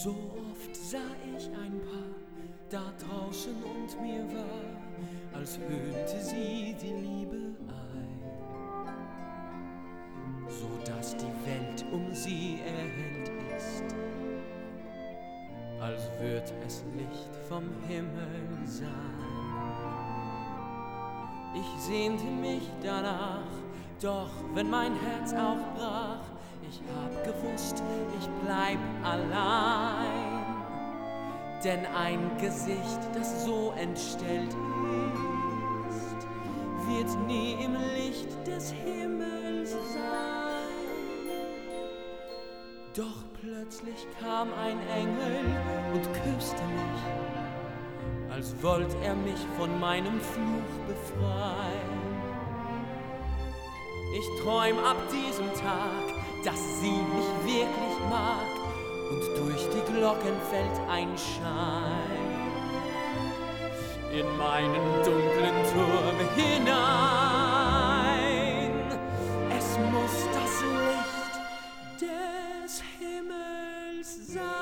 So oft sah ich ein Paar da draußen und mir war, als höhnte sie die Liebe ein, so dass die Welt um sie erhellt ist, als würd es Licht vom Himmel sein. Ich sehnte mich danach, doch wenn mein Herz auch brach, ich hab gewusst, ich bleib allein. Denn ein Gesicht, das so entstellt ist, wird nie im Licht des Himmels sein. Doch plötzlich kam ein Engel und küsste mich, als wollt er mich von meinem Fluch befreien. Ich träum ab diesem Tag, dass sie mich wirklich mag, und durch die Glocken fällt ein Schein in meinen dunklen Turm hinein. Es muss das Licht des Himmels sein.